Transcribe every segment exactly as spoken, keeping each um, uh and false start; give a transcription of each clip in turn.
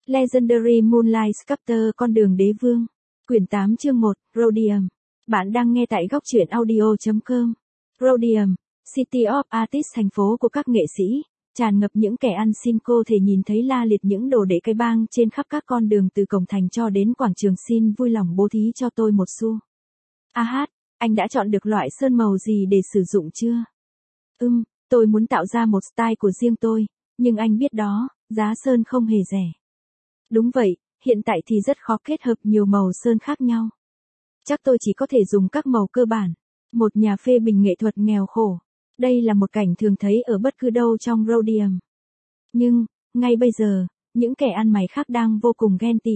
Legendary Moonlight Sculptor Con đường đế vương. Quyển tám chương một, Rhodium. Bạn đang nghe tại góc truyện audio chấm com. Rhodium, City of Artists, thành phố của các nghệ sĩ, tràn ngập những kẻ ăn xin. Cô thể nhìn thấy la liệt những đồ đệ cây bang trên khắp các con đường từ cổng thành cho đến quảng trường. Xin vui lòng bố thí cho tôi một xu. A hát, anh đã chọn được loại sơn màu gì để sử dụng chưa? Ừm, tôi muốn tạo ra một style của riêng tôi, nhưng anh biết đó, giá sơn không hề rẻ. Đúng vậy, hiện tại thì rất khó kết hợp nhiều màu sơn khác nhau. Chắc tôi chỉ có thể dùng các màu cơ bản. Một nhà phê bình nghệ thuật nghèo khổ. Đây là một cảnh thường thấy ở bất cứ đâu trong Rhodium. Nhưng, ngay bây giờ, những kẻ ăn mày khác đang vô cùng ghen tị.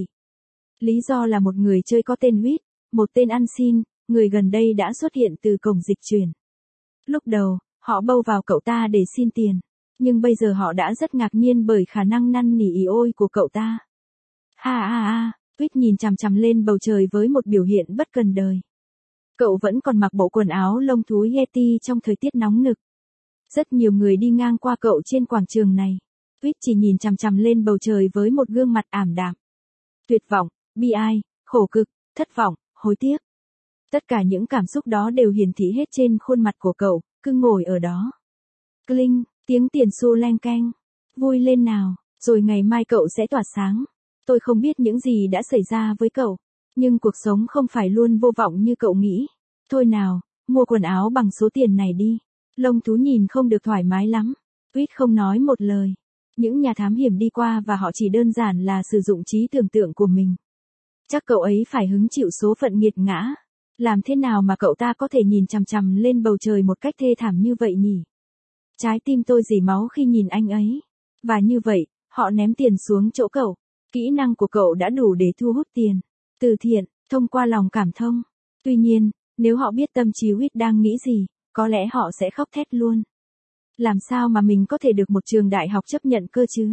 Lý do là một người chơi có tên Huýt, một tên ăn xin, người gần đây đã xuất hiện từ cổng dịch chuyển. Lúc đầu, họ bâu vào cậu ta để xin tiền. Nhưng bây giờ họ đã rất ngạc nhiên bởi khả năng năn nỉ ỉ ôi của cậu ta. Ha ha ha, Huýt nhìn chằm chằm lên bầu trời với một biểu hiện bất cần đời. Cậu vẫn còn mặc bộ quần áo lông thú Yeti trong thời tiết nóng nực. Rất nhiều người đi ngang qua cậu trên quảng trường này. Huýt chỉ nhìn chằm chằm lên bầu trời với một gương mặt ảm đạm. Tuyệt vọng, bi ai, khổ cực, thất vọng, hối tiếc. Tất cả những cảm xúc đó đều hiển thị hết trên khuôn mặt của cậu, cứ ngồi ở đó. Cling, tiếng tiền xu leng keng. Vui lên nào, rồi ngày mai cậu sẽ tỏa sáng. Tôi không biết những gì đã xảy ra với cậu, nhưng cuộc sống không phải luôn vô vọng như cậu nghĩ. Thôi nào, mua quần áo bằng số tiền này đi. Lông thú nhìn không được thoải mái lắm. Huýt không nói một lời. Những nhà thám hiểm đi qua và họ chỉ đơn giản là sử dụng trí tưởng tượng của mình. Chắc cậu ấy phải hứng chịu số phận nghiệt ngã. Làm thế nào mà cậu ta có thể nhìn chằm chằm lên bầu trời một cách thê thảm như vậy nhỉ? Trái tim tôi rỉ máu khi nhìn anh ấy. Và như vậy, họ ném tiền xuống chỗ cậu. Kỹ năng của cậu đã đủ để thu hút tiền. Từ thiện, thông qua lòng cảm thông. Tuy nhiên, nếu họ biết tâm trí Huýt đang nghĩ gì, có lẽ họ sẽ khóc thét luôn. Làm sao mà mình có thể được một trường đại học chấp nhận cơ chứ?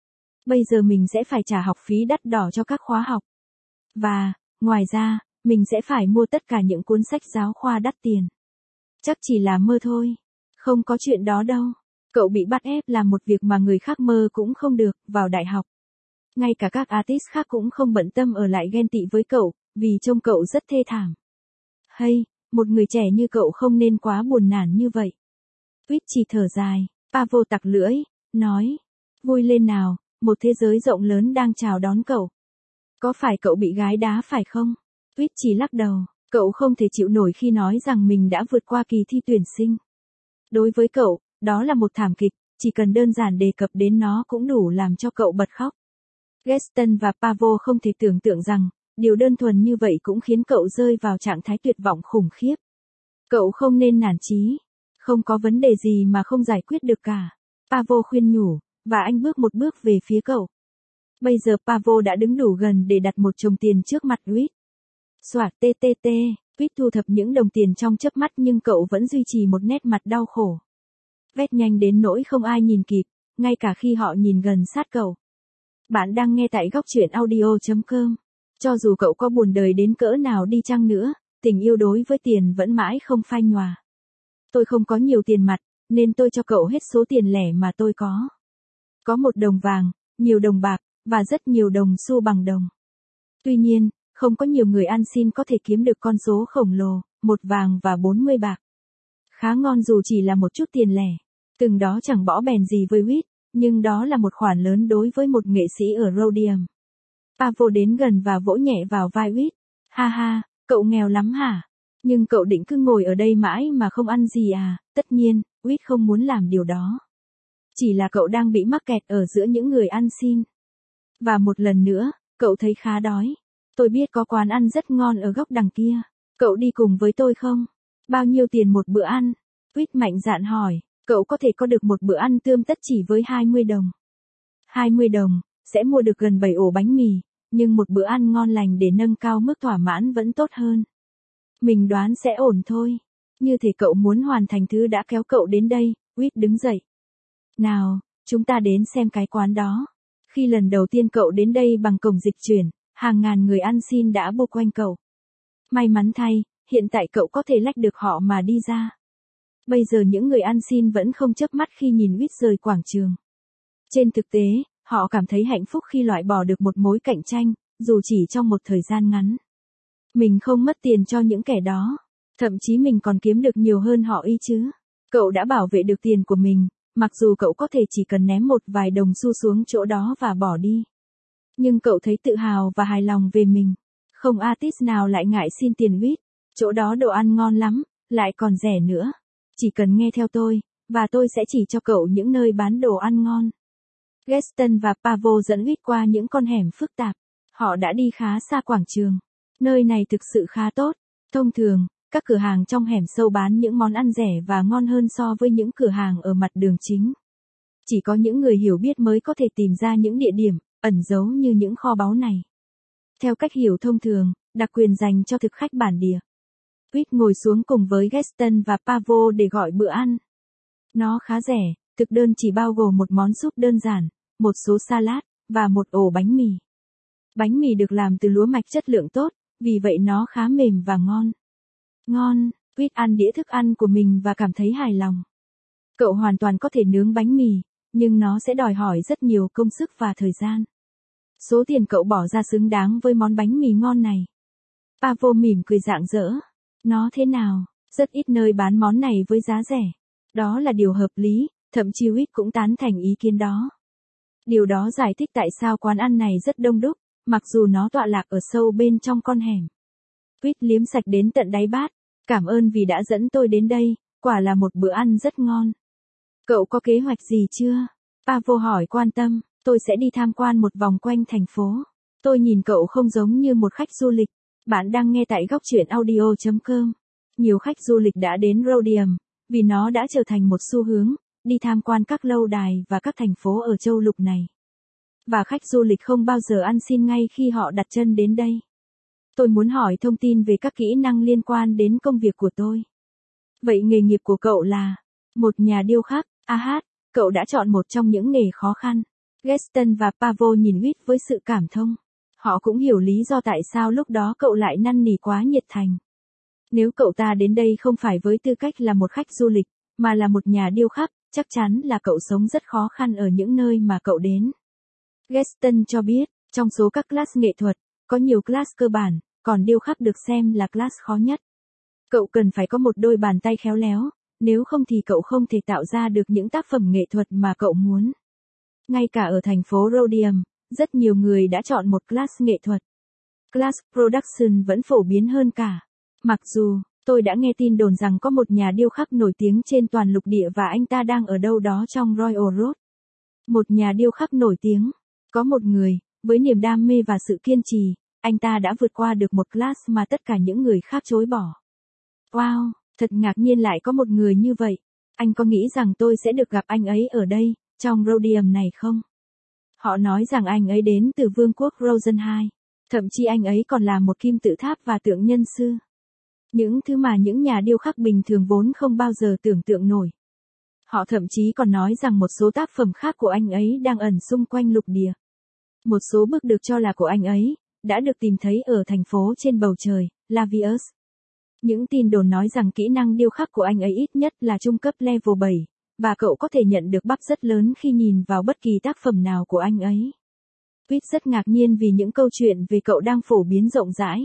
Bây giờ mình sẽ phải trả học phí đắt đỏ cho các khóa học. Và, ngoài ra, mình sẽ phải mua tất cả những cuốn sách giáo khoa đắt tiền. Chắc chỉ là mơ thôi. Không có chuyện đó đâu. Cậu bị bắt ép làm một việc mà người khác mơ cũng không được, vào đại học. Ngay cả các artist khác cũng không bận tâm ở lại ghen tị với cậu, vì trông cậu rất thê thảm. Hay, một người trẻ như cậu không nên quá buồn nản như vậy. Huýt chỉ thở dài, Pavo tặc lưỡi, nói. Vui lên nào, một thế giới rộng lớn đang chào đón cậu. Có phải cậu bị gái đá phải không? Huýt chỉ lắc đầu, cậu không thể chịu nổi khi nói rằng mình đã vượt qua kỳ thi tuyển sinh. Đối với cậu, đó là một thảm kịch, chỉ cần đơn giản đề cập đến nó cũng đủ làm cho cậu bật khóc. Gaston và Pavo không thể tưởng tượng rằng, điều đơn thuần như vậy cũng khiến cậu rơi vào trạng thái tuyệt vọng khủng khiếp. Cậu không nên nản chí. Không có vấn đề gì mà không giải quyết được cả. Pavo khuyên nhủ, và anh bước một bước về phía cậu. Bây giờ Pavo đã đứng đủ gần để đặt một chồng tiền trước mặt Huýt. Xoạt tê tê tê, Huýt thu thập những đồng tiền trong chớp mắt nhưng cậu vẫn duy trì một nét mặt đau khổ. Vét nhanh đến nỗi không ai nhìn kịp, ngay cả khi họ nhìn gần sát cậu. Bạn đang nghe tại góc truyện audio chấm com. Cho dù cậu có buồn đời đến cỡ nào đi chăng nữa, tình yêu đối với tiền vẫn mãi không phai nhòa. Tôi không có nhiều tiền mặt, nên tôi cho cậu hết số tiền lẻ mà tôi có. Có một đồng vàng, nhiều đồng bạc, và rất nhiều đồng xu bằng đồng. Tuy nhiên, không có nhiều người ăn xin có thể kiếm được con số khổng lồ, một vàng và bốn mươi bạc. Khá ngon dù chỉ là một chút tiền lẻ. Từng đó chẳng bỏ bèn gì với Huýt, nhưng đó là một khoản lớn đối với một nghệ sĩ ở Rhodium. Pavo đến gần và vỗ nhẹ vào vai Huýt. Ha ha, cậu nghèo lắm hả? Nhưng cậu định cứ ngồi ở đây mãi mà không ăn gì à? Tất nhiên, Huýt không muốn làm điều đó. Chỉ là cậu đang bị mắc kẹt ở giữa những người ăn xin. Và một lần nữa, cậu thấy khá đói. Tôi biết có quán ăn rất ngon ở góc đằng kia. Cậu đi cùng với tôi không? Bao nhiêu tiền một bữa ăn? Huýt mạnh dạn hỏi. Cậu có thể có được một bữa ăn tươm tất chỉ với hai mươi đồng. hai mươi đồng, sẽ mua được gần bảy ổ bánh mì, nhưng một bữa ăn ngon lành để nâng cao mức thỏa mãn vẫn tốt hơn. Mình đoán sẽ ổn thôi. Như thể cậu muốn hoàn thành thứ đã kéo cậu đến đây, Huýt đứng dậy. Nào, chúng ta đến xem cái quán đó. Khi lần đầu tiên cậu đến đây bằng cổng dịch chuyển, hàng ngàn người ăn xin đã bô quanh cậu. May mắn thay, hiện tại cậu có thể lách được họ mà đi ra. Bây giờ những người ăn xin vẫn không chớp mắt khi nhìn Huýt rời quảng trường. Trên thực tế, họ cảm thấy hạnh phúc khi loại bỏ được một mối cạnh tranh, dù chỉ trong một thời gian ngắn. Mình không mất tiền cho những kẻ đó, thậm chí mình còn kiếm được nhiều hơn họ y chứ. Cậu đã bảo vệ được tiền của mình, mặc dù cậu có thể chỉ cần ném một vài đồng xu xuống chỗ đó và bỏ đi. Nhưng cậu thấy tự hào và hài lòng về mình. Không artist nào lại ngại xin tiền vít, chỗ đó đồ ăn ngon lắm, lại còn rẻ nữa. Chỉ cần nghe theo tôi, và tôi sẽ chỉ cho cậu những nơi bán đồ ăn ngon. Gaston và Pavo dẫn Vít qua những con hẻm phức tạp. Họ đã đi khá xa quảng trường. Nơi này thực sự khá tốt. Thông thường, các cửa hàng trong hẻm sâu bán những món ăn rẻ và ngon hơn so với những cửa hàng ở mặt đường chính. Chỉ có những người hiểu biết mới có thể tìm ra những địa điểm ẩn giấu như những kho báu này. Theo cách hiểu thông thường, đặc quyền dành cho thực khách bản địa. Vít ngồi xuống cùng với Gaston và Pavo để gọi bữa ăn. Nó khá rẻ, thực đơn chỉ bao gồm một món súp đơn giản, một số salad, và một ổ bánh mì. Bánh mì được làm từ lúa mạch chất lượng tốt, vì vậy nó khá mềm và ngon. Ngon, Vít ăn đĩa thức ăn của mình và cảm thấy hài lòng. Cậu hoàn toàn có thể nướng bánh mì, nhưng nó sẽ đòi hỏi rất nhiều công sức và thời gian. Số tiền cậu bỏ ra xứng đáng với món bánh mì ngon này. Pavo mỉm cười rạng rỡ. Nó thế nào? Rất ít nơi bán món này với giá rẻ. Đó là điều hợp lý, thậm chí Vít cũng tán thành ý kiến đó. Điều đó giải thích tại sao quán ăn này rất đông đúc, mặc dù nó tọa lạc ở sâu bên trong con hẻm. Vít liếm sạch đến tận đáy bát. Cảm ơn vì đã dẫn tôi đến đây, quả là một bữa ăn rất ngon. Cậu có kế hoạch gì chưa? Pavo hỏi quan tâm. Tôi sẽ đi tham quan một vòng quanh thành phố. Tôi nhìn cậu không giống như một khách du lịch. Bạn đang nghe tại góc truyện audio chấm com. Nhiều khách du lịch đã đến Rhodium, vì nó đã trở thành một xu hướng, đi tham quan các lâu đài và các thành phố ở châu lục này. Và khách du lịch không bao giờ ăn xin ngay khi họ đặt chân đến đây. Tôi muốn hỏi thông tin về các kỹ năng liên quan đến công việc của tôi. Vậy nghề nghiệp của cậu là một nhà điêu khắc? À hát, cậu đã chọn một trong những nghề khó khăn. Gaston và Pavo nhìn Vít với sự cảm thông. Họ cũng hiểu lý do tại sao lúc đó cậu lại năn nỉ quá nhiệt thành. Nếu cậu ta đến đây không phải với tư cách là một khách du lịch, mà là một nhà điêu khắc, chắc chắn là cậu sống rất khó khăn ở những nơi mà cậu đến. Gaston cho biết, trong số các class nghệ thuật, có nhiều class cơ bản, còn điêu khắc được xem là class khó nhất. Cậu cần phải có một đôi bàn tay khéo léo, nếu không thì cậu không thể tạo ra được những tác phẩm nghệ thuật mà cậu muốn. Ngay cả ở thành phố Rhodium, rất nhiều người đã chọn một class nghệ thuật. Class Production vẫn phổ biến hơn cả. Mặc dù, tôi đã nghe tin đồn rằng có một nhà điêu khắc nổi tiếng trên toàn lục địa và anh ta đang ở đâu đó trong Royal Road. Một nhà điêu khắc nổi tiếng. Có một người, với niềm đam mê và sự kiên trì, anh ta đã vượt qua được một class mà tất cả những người khác chối bỏ. Wow, thật ngạc nhiên lại có một người như vậy. Anh có nghĩ rằng tôi sẽ được gặp anh ấy ở đây, trong Rhodium này không? Họ nói rằng anh ấy đến từ vương quốc Rosenheim. Thậm chí anh ấy còn là một kim tự tháp và tượng nhân sư. Những thứ mà những nhà điêu khắc bình thường vốn không bao giờ tưởng tượng nổi. Họ thậm chí còn nói rằng một số tác phẩm khác của anh ấy đang ẩn xung quanh lục địa. Một số bức được cho là của anh ấy, đã được tìm thấy ở thành phố trên bầu trời, Lavius. Những tin đồn nói rằng kỹ năng điêu khắc của anh ấy ít nhất là trung cấp level bảy, và cậu có thể nhận được bắp rất lớn khi nhìn vào bất kỳ tác phẩm nào của anh ấy. Vít rất ngạc nhiên vì những câu chuyện về cậu đang phổ biến rộng rãi.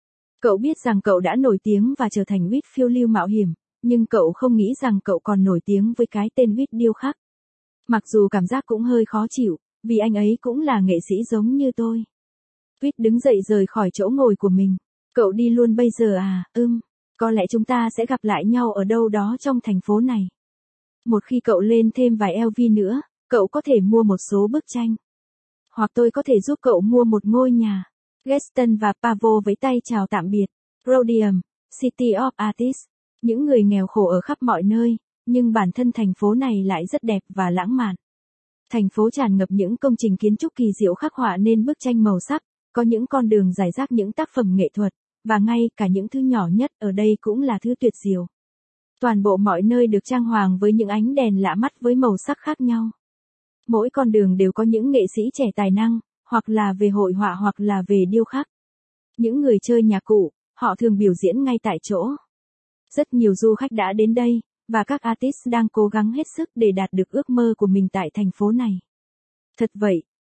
Cậu biết rằng cậu đã nổi tiếng và trở thành Vít phiêu lưu mạo hiểm, nhưng cậu không nghĩ rằng cậu còn nổi tiếng với cái tên Vít điêu khắc. Mặc dù cảm giác cũng hơi khó chịu, vì anh ấy cũng là nghệ sĩ giống như tôi. Vít đứng dậy rời khỏi chỗ ngồi của mình. Cậu đi luôn bây giờ à? Ừm, có lẽ chúng ta sẽ gặp lại nhau ở đâu đó trong thành phố này. Một khi cậu lên thêm vài lv nữa, cậu có thể mua một số bức tranh. Hoặc tôi có thể giúp cậu mua một ngôi nhà. Gaston và Pavo vẫy tay chào tạm biệt. Rhodium, City of Artists. Những người nghèo khổ ở khắp mọi nơi, nhưng bản thân thành phố này lại rất đẹp và lãng mạn. Thành phố tràn ngập những công trình kiến trúc kỳ diệu khắc họa nên bức tranh màu sắc, có những con đường rải rác những tác phẩm nghệ thuật, và ngay cả những thứ nhỏ nhất ở đây cũng là thứ tuyệt diệu. Toàn bộ mọi nơi được trang hoàng với những ánh đèn lạ mắt với màu sắc khác nhau. Mỗi con đường đều có những nghệ sĩ trẻ tài năng, hoặc là về hội họa hoặc là về điêu khắc. Những người chơi nhạc cụ, họ thường biểu diễn ngay tại chỗ. Rất nhiều du khách đã đến đây, và các artist đang cố gắng hết sức để đạt được ước mơ của mình tại thành phố này. Thật vậy,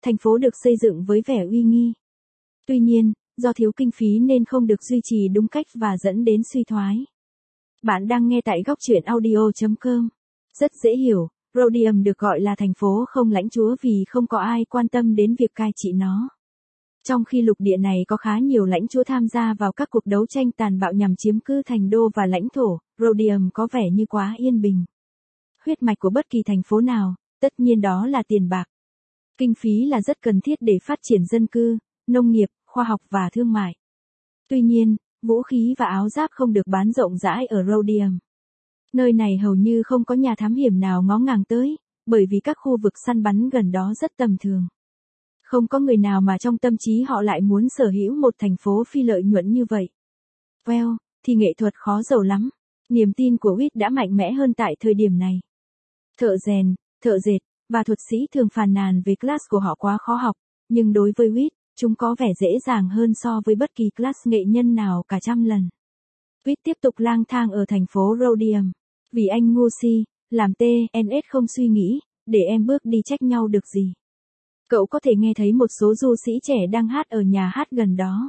thành phố được xây dựng với vẻ uy nghi. Tuy nhiên, do thiếu kinh phí nên không được duy trì đúng cách và dẫn đến suy thoái. Bạn đang nghe tại góc truyện audio chấm com. Rất dễ hiểu, Rhodium được gọi là thành phố không lãnh chúa vì không có ai quan tâm đến việc cai trị nó. Trong khi lục địa này có khá nhiều lãnh chúa tham gia vào các cuộc đấu tranh tàn bạo nhằm chiếm cứ thành đô và lãnh thổ, Rhodium có vẻ như quá yên bình. Huyết mạch của bất kỳ thành phố nào, tất nhiên đó là tiền bạc. Kinh phí là rất cần thiết để phát triển dân cư, nông nghiệp, khoa học và thương mại. Tuy nhiên, vũ khí và áo giáp không được bán rộng rãi ở Rhodium. Nơi này hầu như không có nhà thám hiểm nào ngó ngàng tới, bởi vì các khu vực săn bắn gần đó rất tầm thường. Không có người nào mà trong tâm trí họ lại muốn sở hữu một thành phố phi lợi nhuận như vậy. Well, thì nghệ thuật khó giàu lắm. Niềm tin của Witt đã mạnh mẽ hơn tại thời điểm này. Thợ rèn, thợ dệt, và thuật sĩ thường phàn nàn về class của họ quá khó học, nhưng đối với Witt, chúng có vẻ dễ dàng hơn so với bất kỳ class nghệ nhân nào cả trăm lần. Witt tiếp tục lang thang ở thành phố Rhodium. Vì anh ngu si, làm tê en ét không suy nghĩ, để em bước đi trách nhau được gì. Cậu có thể nghe thấy một số du sĩ trẻ đang hát ở nhà hát gần đó.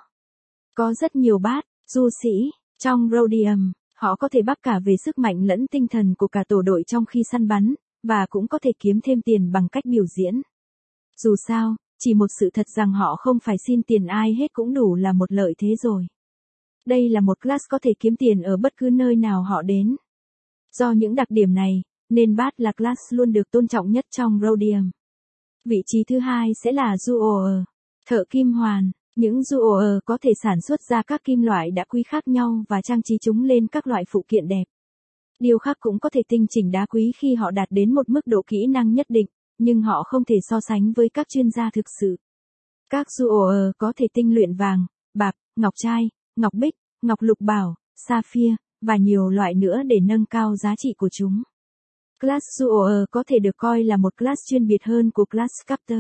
Có rất nhiều bát, du sĩ, trong Rhodium, họ có thể bắt cả về sức mạnh lẫn tinh thần của cả tổ đội trong khi săn bắn, và cũng có thể kiếm thêm tiền bằng cách biểu diễn. Dù sao, chỉ một sự thật rằng họ không phải xin tiền ai hết cũng đủ là một lợi thế rồi. Đây là một class có thể kiếm tiền ở bất cứ nơi nào họ đến. Do những đặc điểm này, nên Bát là class luôn được tôn trọng nhất trong Rhodium. Vị trí thứ hai sẽ là Jeweler, thợ kim hoàn. Những Jeweler có thể sản xuất ra các kim loại đá quý khác nhau và trang trí chúng lên các loại phụ kiện đẹp. Điêu khắc cũng có thể tinh chỉnh đá quý khi họ đạt đến một mức độ kỹ năng nhất định, nhưng họ không thể so sánh với các chuyên gia thực sự. Các Jeweler có thể tinh luyện vàng, bạc, ngọc trai, ngọc bích, ngọc lục bảo, sapphire, và nhiều loại nữa để nâng cao giá trị của chúng. Class Jeweler có thể được coi là một class chuyên biệt hơn của class Sculptor.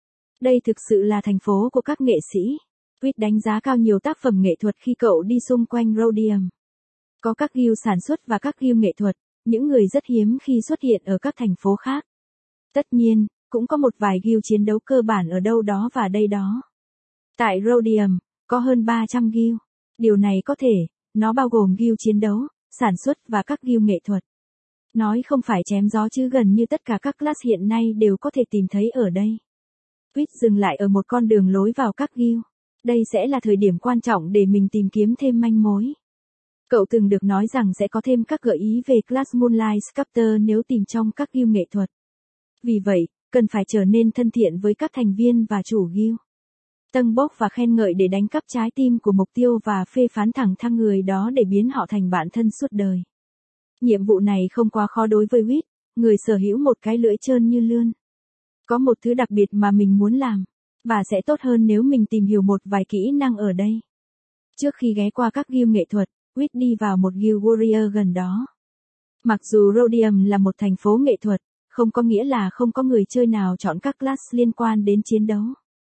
Đây thực sự là thành phố của các nghệ sĩ. Witt đánh giá cao nhiều tác phẩm nghệ thuật khi cậu đi xung quanh Rhodium. Có các guild sản xuất và các guild nghệ thuật, những người rất hiếm khi xuất hiện ở các thành phố khác. Tất nhiên, cũng có một vài guild chiến đấu cơ bản ở đâu đó và đây đó. Tại Rhodium, có hơn ba trăm guild. Điều này có thể, nó bao gồm guild chiến đấu, sản xuất và các guild nghệ thuật. Nói không phải chém gió chứ gần như tất cả các class hiện nay đều có thể tìm thấy ở đây. Witt dừng lại ở một con đường lối vào các guild. Đây sẽ là thời điểm quan trọng để mình tìm kiếm thêm manh mối. Cậu từng được nói rằng sẽ có thêm các gợi ý về class Moonlight Sculptor nếu tìm trong các guild nghệ thuật. Vì vậy, cần phải trở nên thân thiện với các thành viên và chủ guild. Tâng bốc và khen ngợi để đánh cắp trái tim của mục tiêu và phê phán thẳng thăng người đó để biến họ thành bạn thân suốt đời. Nhiệm vụ này không quá khó đối với Witt, người sở hữu một cái lưỡi trơn như lươn. Có một thứ đặc biệt mà mình muốn làm, và sẽ tốt hơn nếu mình tìm hiểu một vài kỹ năng ở đây. Trước khi ghé qua các guild nghệ thuật, Witt đi vào một guild warrior gần đó. Mặc dù Rhodium là một thành phố nghệ thuật, không có nghĩa là không có người chơi nào chọn các class liên quan đến chiến đấu.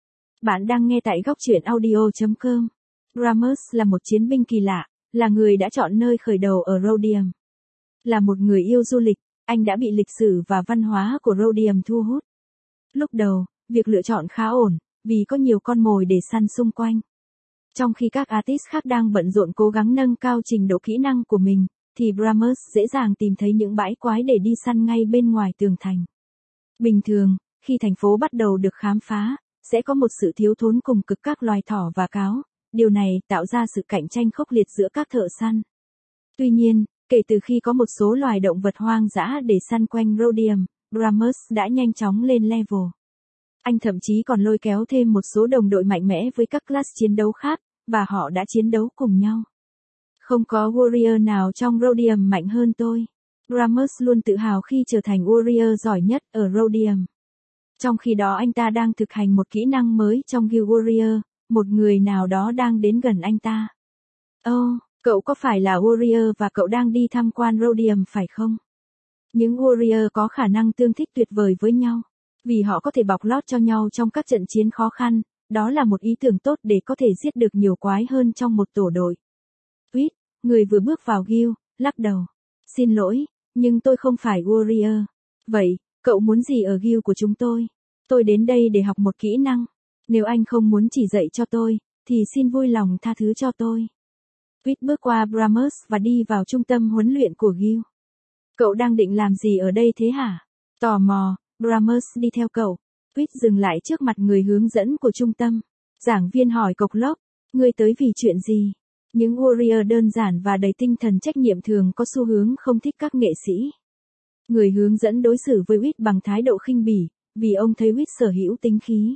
Bạn đang nghe tại góc truyện audio chấm com. Ramos là một chiến binh kỳ lạ, là người đã chọn nơi khởi đầu ở Rhodium. Là một người yêu du lịch, anh đã bị lịch sử và văn hóa của Rhodium thu hút. Lúc đầu, việc lựa chọn khá ổn, vì có nhiều con mồi để săn xung quanh. Trong khi các artist khác đang bận rộn cố gắng nâng cao trình độ kỹ năng của mình, thì Ramos dễ dàng tìm thấy những bãi quái để đi săn ngay bên ngoài tường thành. Bình thường, khi thành phố bắt đầu được khám phá, sẽ có một sự thiếu thốn cùng cực các loài thỏ và cáo, điều này tạo ra sự cạnh tranh khốc liệt giữa các thợ săn. Tuy nhiên, kể từ khi có một số loài động vật hoang dã để săn quanh Rhodium, Ramos đã nhanh chóng lên level. Anh thậm chí còn lôi kéo thêm một số đồng đội mạnh mẽ với các class chiến đấu khác, và họ đã chiến đấu cùng nhau. Không có warrior nào trong Rhodium mạnh hơn tôi. Ramos luôn tự hào khi trở thành warrior giỏi nhất ở Rhodium. Trong khi đó anh ta đang thực hành một kỹ năng mới trong guild warrior, một người nào đó đang đến gần anh ta. Oh, cậu có phải là warrior và cậu đang đi tham quan Rhodium phải không? Những warrior có khả năng tương thích tuyệt vời với nhau, vì họ có thể bọc lót cho nhau trong các trận chiến khó khăn, đó là một ý tưởng tốt để có thể giết được nhiều quái hơn trong một tổ đội. Witt, người vừa bước vào guild, lắc đầu. Xin lỗi, nhưng tôi không phải warrior. Vậy, cậu muốn gì ở guild của chúng tôi? Tôi đến đây để học một kỹ năng. Nếu anh không muốn chỉ dạy cho tôi, thì xin vui lòng tha thứ cho tôi. Reed bước qua Bramers và đi vào trung tâm huấn luyện của Gil. Cậu đang định làm gì ở đây thế hả? Tò mò, Bramers đi theo cậu. Reed dừng lại trước mặt người hướng dẫn của trung tâm. Giảng viên hỏi cộc lốc, ngươi tới vì chuyện gì? Những warrior đơn giản và đầy tinh thần trách nhiệm thường có xu hướng không thích các nghệ sĩ. Người hướng dẫn đối xử với Reed bằng thái độ khinh bỉ, vì ông thấy Reed sở hữu tính khí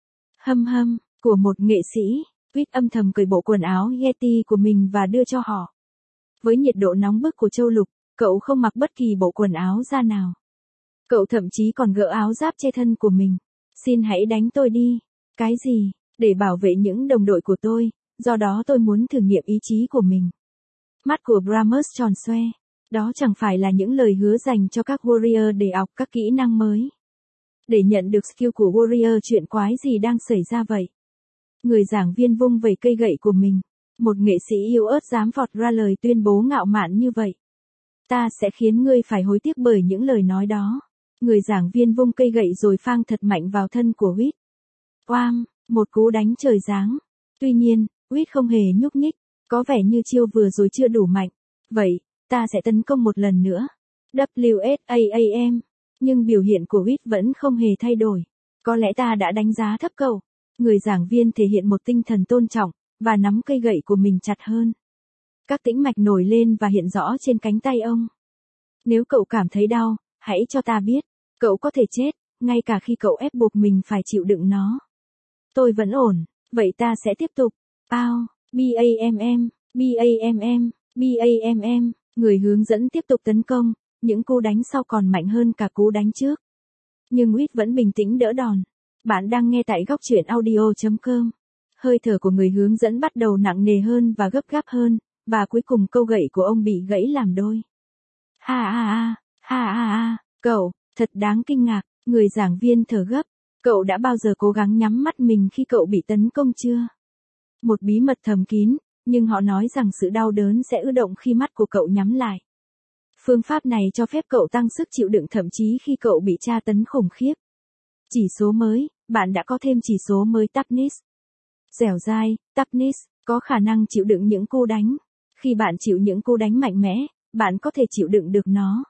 hâm hâm của một nghệ sĩ. Reed âm thầm cởi bộ quần áo Yeti của mình và đưa cho họ. Với nhiệt độ nóng bức của châu lục, cậu không mặc bất kỳ bộ quần áo da nào. Cậu thậm chí còn gỡ áo giáp che thân của mình. Xin hãy đánh tôi đi. Cái gì? Để bảo vệ những đồng đội của tôi, do đó tôi muốn thử nghiệm ý chí của mình. Mắt của Bramers tròn xoe. Đó chẳng phải là những lời hứa dành cho các warrior để học các kỹ năng mới. Để nhận được skill của warrior, chuyện quái gì đang xảy ra vậy? Người giảng viên vung vẩy cây gậy của mình. Một nghệ sĩ yếu ớt dám vọt ra lời tuyên bố ngạo mạn như vậy. Ta sẽ khiến ngươi phải hối tiếc bởi những lời nói đó. Người giảng viên vung cây gậy rồi phang thật mạnh vào thân của Reed. Oam, một cú đánh trời giáng. Tuy nhiên, Reed không hề nhúc nhích, có vẻ như chiêu vừa rồi chưa đủ mạnh. Vậy, ta sẽ tấn công một lần nữa. W S A A M. Nhưng biểu hiện của Reed vẫn không hề thay đổi. Có lẽ ta đã đánh giá thấp cậu. Người giảng viên thể hiện một tinh thần tôn trọng, và nắm cây gậy của mình chặt hơn. Các tĩnh mạch nổi lên và hiện rõ trên cánh tay ông. Nếu cậu cảm thấy đau, hãy cho ta biết. Cậu có thể chết, ngay cả khi cậu ép buộc mình phải chịu đựng nó. Tôi vẫn ổn, vậy ta sẽ tiếp tục. Pow, B A M M, B A M M, B A M M. Người hướng dẫn tiếp tục tấn công, những cú đánh sau còn mạnh hơn cả cú đánh trước. Nhưng Reed vẫn bình tĩnh đỡ đòn. Bạn đang nghe tại góc truyện audio chấm com. Hơi thở của người hướng dẫn bắt đầu nặng nề hơn và gấp gáp hơn, và cuối cùng câu gậy của ông bị gãy làm đôi. Ha ha ha, ha ha ha, cậu, thật đáng kinh ngạc, người giảng viên thở gấp. Cậu đã bao giờ cố gắng nhắm mắt mình khi cậu bị tấn công chưa? Một bí mật thầm kín, nhưng họ nói rằng sự đau đớn sẽ ứ động khi mắt của cậu nhắm lại. Phương pháp này cho phép cậu tăng sức chịu đựng thậm chí khi cậu bị tra tấn khủng khiếp. Chỉ số mới, bạn đã có thêm chỉ số mới toughness. Dẻo dai, toughness, có khả năng chịu đựng những cú đánh. Khi bạn chịu những cú đánh mạnh mẽ, bạn có thể chịu đựng được nó.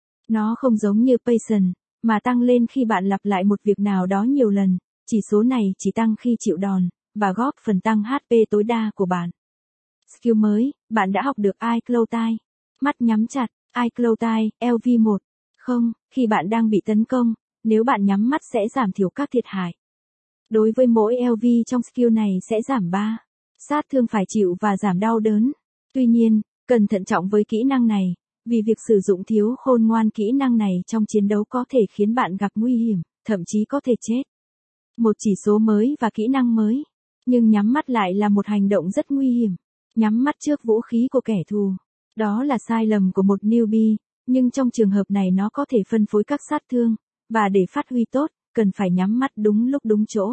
Nó không giống như patience, mà tăng lên khi bạn lặp lại một việc nào đó nhiều lần. Chỉ số này chỉ tăng khi chịu đòn, và góp phần tăng H P tối đa của bạn. Skill mới, bạn đã học được Eye Close Eye. Mắt nhắm chặt, Eye Close Eye, L V một. Không, khi bạn đang bị tấn công, nếu bạn nhắm mắt sẽ giảm thiểu các thiệt hại. Đối với mỗi L V trong skill này sẽ giảm ba. Sát thương phải chịu và giảm đau đớn. Tuy nhiên, cần thận trọng với kỹ năng này, vì việc sử dụng thiếu khôn ngoan kỹ năng này trong chiến đấu có thể khiến bạn gặp nguy hiểm, thậm chí có thể chết. Một chỉ số mới và kỹ năng mới. Nhưng nhắm mắt lại là một hành động rất nguy hiểm. Nhắm mắt trước vũ khí của kẻ thù. Đó là sai lầm của một newbie, nhưng trong trường hợp này nó có thể phân phối các sát thương, và để phát huy tốt, cần phải nhắm mắt đúng lúc đúng chỗ.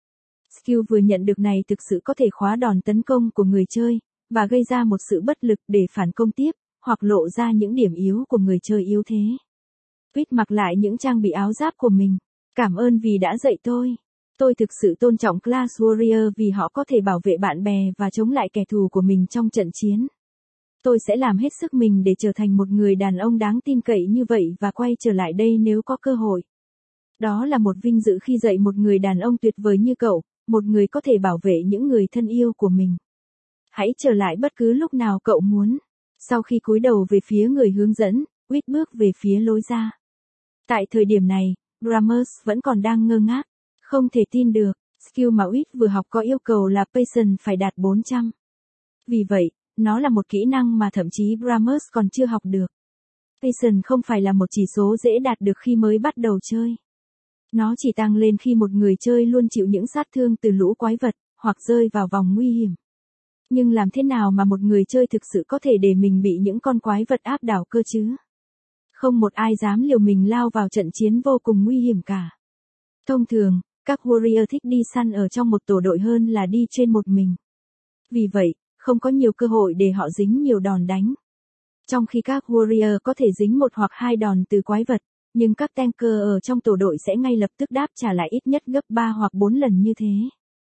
Skill vừa nhận được này thực sự có thể khóa đòn tấn công của người chơi, và gây ra một sự bất lực để phản công tiếp, hoặc lộ ra những điểm yếu của người chơi yếu thế. Reed mặc lại những trang bị áo giáp của mình. Cảm ơn vì đã dạy tôi. Tôi thực sự tôn trọng Class Warrior vì họ có thể bảo vệ bạn bè và chống lại kẻ thù của mình trong trận chiến. Tôi sẽ làm hết sức mình để trở thành một người đàn ông đáng tin cậy như vậy và quay trở lại đây nếu có cơ hội. Đó là một vinh dự khi dạy một người đàn ông tuyệt vời như cậu, một người có thể bảo vệ những người thân yêu của mình. Hãy trở lại bất cứ lúc nào cậu muốn. Sau khi cúi đầu về phía người hướng dẫn, Reed bước về phía lối ra. Tại thời điểm này, Bramers vẫn còn đang ngơ ngác. Không thể tin được, skill mà Reed vừa học có yêu cầu là patience phải đạt bốn trăm. Vì vậy, nó là một kỹ năng mà thậm chí Bramers còn chưa học được. Patience không phải là một chỉ số dễ đạt được khi mới bắt đầu chơi. Nó chỉ tăng lên khi một người chơi luôn chịu những sát thương từ lũ quái vật, hoặc rơi vào vòng nguy hiểm. Nhưng làm thế nào mà một người chơi thực sự có thể để mình bị những con quái vật áp đảo cơ chứ? Không một ai dám liều mình lao vào trận chiến vô cùng nguy hiểm cả. Thông thường, các warrior thích đi săn ở trong một tổ đội hơn là đi trên một mình. Vì vậy, không có nhiều cơ hội để họ dính nhiều đòn đánh. Trong khi các warrior có thể dính một hoặc hai đòn từ quái vật, Nhưng các tanker ở trong tổ đội sẽ ngay lập tức đáp trả lại ít nhất gấp ba hoặc bốn lần như thế.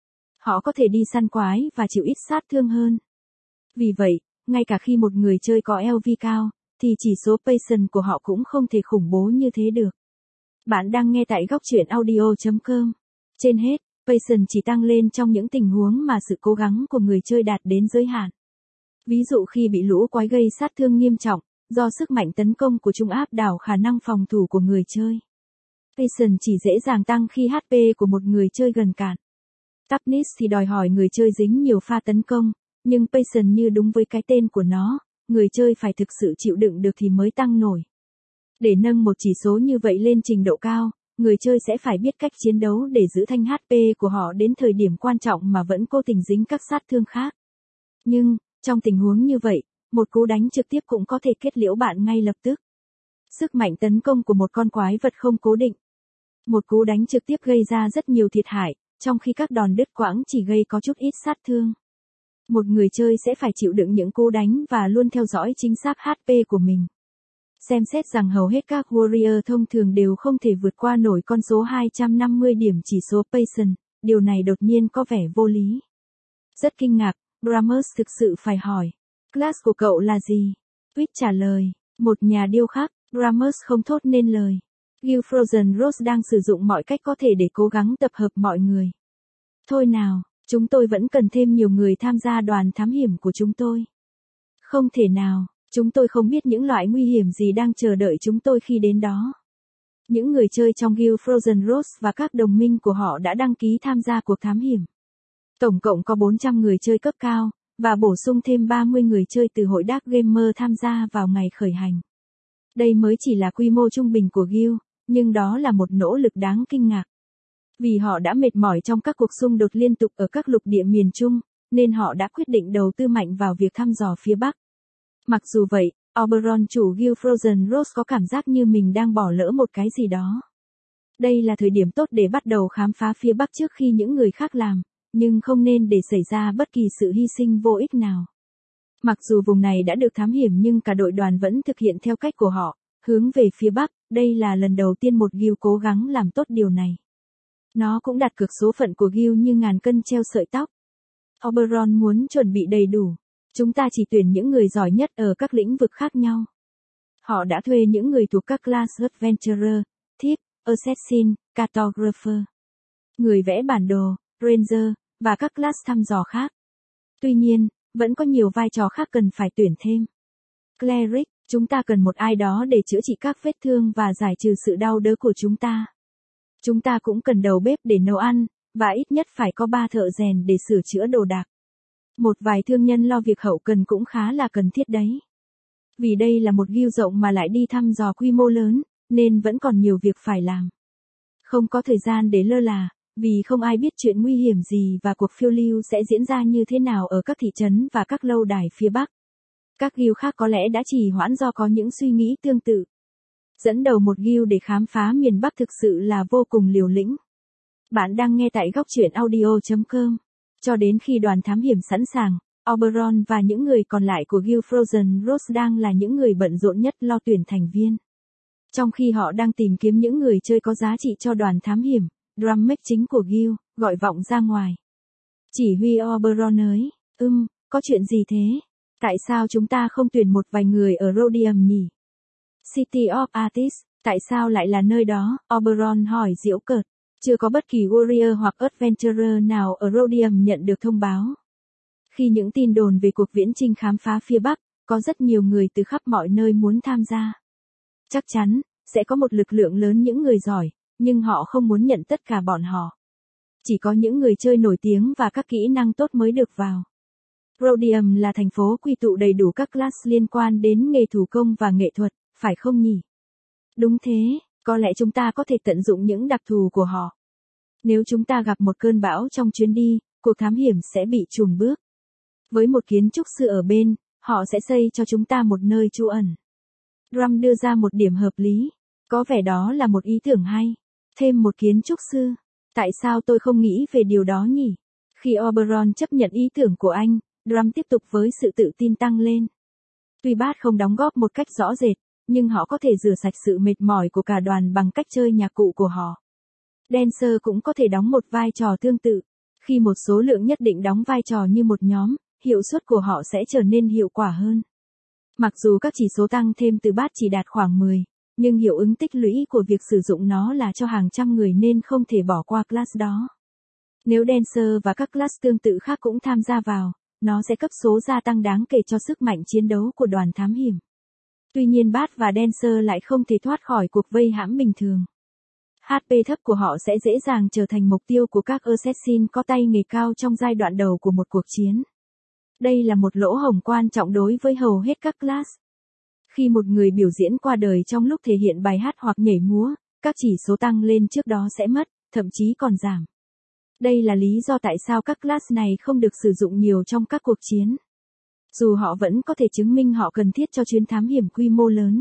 Họ có thể đi săn quái và chịu ít sát thương hơn. Vì vậy, ngay cả khi một người chơi có lờ vê cao, thì chỉ số Patience của họ cũng không thể khủng bố như thế được. Bạn đang nghe tại góc truyện audio chấm com. Trên hết, Patience chỉ tăng lên trong những tình huống mà sự cố gắng của người chơi đạt đến giới hạn. Ví dụ khi bị lũ quái gây sát thương nghiêm trọng, do sức mạnh tấn công của chúng áp đảo khả năng phòng thủ của người chơi. Patience chỉ dễ dàng tăng khi hát pê của một người chơi gần cạn. Toughness thì đòi hỏi người chơi dính nhiều pha tấn công, nhưng Patience như đúng với cái tên của nó, người chơi phải thực sự chịu đựng được thì mới tăng nổi. Để nâng một chỉ số như vậy lên trình độ cao, người chơi sẽ phải biết cách chiến đấu để giữ thanh hát pê của họ đến thời điểm quan trọng mà vẫn cố tình dính các sát thương khác. Nhưng, trong tình huống như vậy, một cú đánh trực tiếp cũng có thể kết liễu bạn ngay lập tức. Sức mạnh tấn công của một con quái vật không cố định. Một cú đánh trực tiếp gây ra rất nhiều thiệt hại, trong khi các đòn đứt quãng chỉ gây có chút ít sát thương. Một người chơi sẽ phải chịu đựng những cú đánh và luôn theo dõi chính xác hát pê của mình. Xem xét rằng hầu hết các warrior thông thường đều không thể vượt qua nổi con số hai trăm năm mươi điểm chỉ số Patience, điều này đột nhiên có vẻ vô lý. Rất kinh ngạc, Bramus thực sự phải hỏi, class của cậu là gì? Tweet trả lời, một nhà điêu khắc, Bramus không thốt nên lời. Guild Frozen Rose đang sử dụng mọi cách có thể để cố gắng tập hợp mọi người. Thôi nào, chúng tôi vẫn cần thêm nhiều người tham gia đoàn thám hiểm của chúng tôi. Không thể nào, chúng tôi không biết những loại nguy hiểm gì đang chờ đợi chúng tôi khi đến đó. Những người chơi trong Guild Frozen Rose và các đồng minh của họ đã đăng ký tham gia cuộc thám hiểm. Tổng cộng có bốn trăm người chơi cấp cao, và bổ sung thêm ba mươi người chơi từ hội Dark Gamer tham gia vào ngày khởi hành. Đây mới chỉ là quy mô trung bình của Guild, nhưng đó là một nỗ lực đáng kinh ngạc. Vì họ đã mệt mỏi trong các cuộc xung đột liên tục ở các lục địa miền Trung, nên họ đã quyết định đầu tư mạnh vào việc thăm dò phía Bắc. Mặc dù vậy, Oberon chủ Guild Frozen Rose có cảm giác như mình đang bỏ lỡ một cái gì đó. Đây là thời điểm tốt để bắt đầu khám phá phía Bắc trước khi những người khác làm, nhưng không nên để xảy ra bất kỳ sự hy sinh vô ích nào. Mặc dù vùng này đã được thám hiểm nhưng cả đội đoàn vẫn thực hiện theo cách của họ, hướng về phía Bắc, đây là lần đầu tiên một Guild cố gắng làm tốt điều này. Nó cũng đặt cược số phận của Guild như ngàn cân treo sợi tóc. Oberon muốn chuẩn bị đầy đủ. Chúng ta chỉ tuyển những người giỏi nhất ở các lĩnh vực khác nhau. Họ đã thuê những người thuộc các class Adventurer, Thief, Assassin, Cartographer, người vẽ bản đồ, Ranger, và các class thăm dò khác. Tuy nhiên, vẫn có nhiều vai trò khác cần phải tuyển thêm. Cleric, chúng ta cần một ai đó để chữa trị các vết thương và giải trừ sự đau đớn của chúng ta. Chúng ta cũng cần đầu bếp để nấu ăn, và ít nhất phải có ba thợ rèn để sửa chữa đồ đạc. Một vài thương nhân lo việc hậu cần cũng khá là cần thiết đấy. Vì đây là một guild rộng mà lại đi thăm dò quy mô lớn, nên vẫn còn nhiều việc phải làm. Không có thời gian để lơ là, vì không ai biết chuyện nguy hiểm gì và cuộc phiêu lưu sẽ diễn ra như thế nào ở các thị trấn và các lâu đài phía Bắc. Các guild khác có lẽ đã trì hoãn do có những suy nghĩ tương tự. Dẫn đầu một guild để khám phá miền Bắc thực sự là vô cùng liều lĩnh. Bạn đang nghe tại góc truyện audio chấm com. Cho đến khi đoàn thám hiểm sẵn sàng, Oberon và những người còn lại của Guild Frozen Rose đang là những người bận rộn nhất lo tuyển thành viên. Trong khi họ đang tìm kiếm những người chơi có giá trị cho đoàn thám hiểm, drum mech chính của Guild gọi vọng ra ngoài. Chỉ huy Oberon ơi, ưm, có chuyện gì thế? Tại sao chúng ta không tuyển một vài người ở Rhodium nhỉ? City of Artists, tại sao lại là nơi đó? Oberon hỏi giễu cợt. Chưa có bất kỳ warrior hoặc adventurer nào ở Rhodium nhận được thông báo. Khi những tin đồn về cuộc viễn chinh khám phá phía Bắc, có rất nhiều người từ khắp mọi nơi muốn tham gia. Chắc chắn, sẽ có một lực lượng lớn những người giỏi, nhưng họ không muốn nhận tất cả bọn họ. Chỉ có những người chơi nổi tiếng và các kỹ năng tốt mới được vào. Rhodium là thành phố quy tụ đầy đủ các class liên quan đến nghề thủ công và nghệ thuật, phải không nhỉ? Đúng thế, có lẽ chúng ta có thể tận dụng những đặc thù của họ. Nếu chúng ta gặp một cơn bão trong chuyến đi, cuộc thám hiểm sẽ bị chùn bước. Với một kiến trúc sư ở bên, họ sẽ xây cho chúng ta một nơi trú ẩn. Drum đưa ra một điểm hợp lý. Có vẻ đó là một ý tưởng hay. Thêm một kiến trúc sư. Tại sao tôi không nghĩ về điều đó nhỉ? Khi Oberon chấp nhận ý tưởng của anh, Drum tiếp tục với sự tự tin tăng lên. Tuy Bart không đóng góp một cách rõ rệt, nhưng họ có thể rửa sạch sự mệt mỏi của cả đoàn bằng cách chơi nhạc cụ của họ. Dancer cũng có thể đóng một vai trò tương tự. Khi một số lượng nhất định đóng vai trò như một nhóm, hiệu suất của họ sẽ trở nên hiệu quả hơn. Mặc dù các chỉ số tăng thêm từ bát chỉ đạt khoảng mười, nhưng hiệu ứng tích lũy của việc sử dụng nó là cho hàng trăm người nên không thể bỏ qua class đó. Nếu Dancer và các class tương tự khác cũng tham gia vào, nó sẽ cấp số gia tăng đáng kể cho sức mạnh chiến đấu của đoàn thám hiểm. Tuy nhiên Bat và Dancer lại không thể thoát khỏi cuộc vây hãm bình thường. hát pê thấp của họ sẽ dễ dàng trở thành mục tiêu của các assassin có tay nghề cao trong giai đoạn đầu của một cuộc chiến. Đây là một lỗ hổng quan trọng đối với hầu hết các class. Khi một người biểu diễn qua đời trong lúc thể hiện bài hát hoặc nhảy múa, các chỉ số tăng lên trước đó sẽ mất, thậm chí còn giảm. Đây là lý do tại sao các class này không được sử dụng nhiều trong các cuộc chiến. Dù họ vẫn có thể chứng minh họ cần thiết cho chuyến thám hiểm quy mô lớn.